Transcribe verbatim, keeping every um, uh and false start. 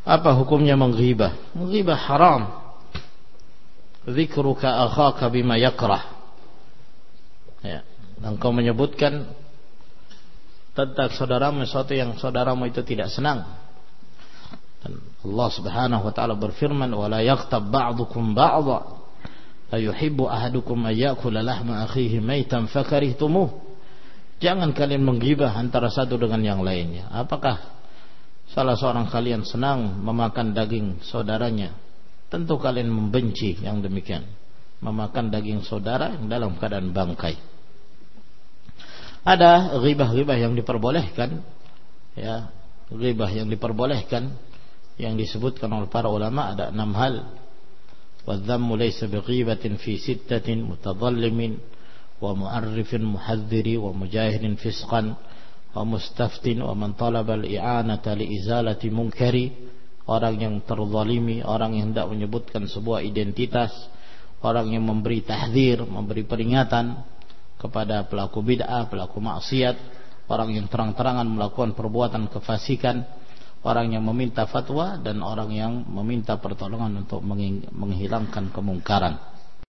Apa hukumnya menghibah? Menghibah haram. Dzikruka akhaka bima yakrah. Ya, engkau menyebutkan tentang saudaramu sesuatu yang saudaramu itu tidak senang. Dan Allah Subhanahu wa taala berfirman, "Wa la yaghtab ba'dukum ba'dha, la yuhibbu ahadukum an ya'kula lahma akhihi maitan fakarihtumuh." Jangan kalian menggibah antara satu dengan yang lainnya. Apakah salah seorang kalian senang memakan daging saudaranya? Tentu kalian membenci yang demikian, memakan daging saudara yang dalam keadaan bangkai. Ada ghibah-ghibah yang diperbolehkan, ya, ghibah yang diperbolehkan yang disebutkan oleh para ulama ada enam hal. Wadh-dhammu laysa bighibatin fi sittatin mutadhallimin wa mu'arrifin muhadhdhiri wa mujahidin fisqan wa mustaftin wa man talaba al-i'anata li izalati munkari. Orang yang terzalimi, orang yang hendak menyebutkan sebuah identitas, orang yang memberi tahdzir, memberi peringatan kepada pelaku bid'ah, pelaku maksiat, orang yang terang-terangan melakukan perbuatan kefasikan, orang yang meminta fatwa, dan orang yang meminta pertolongan untuk menghilangkan kemungkaran.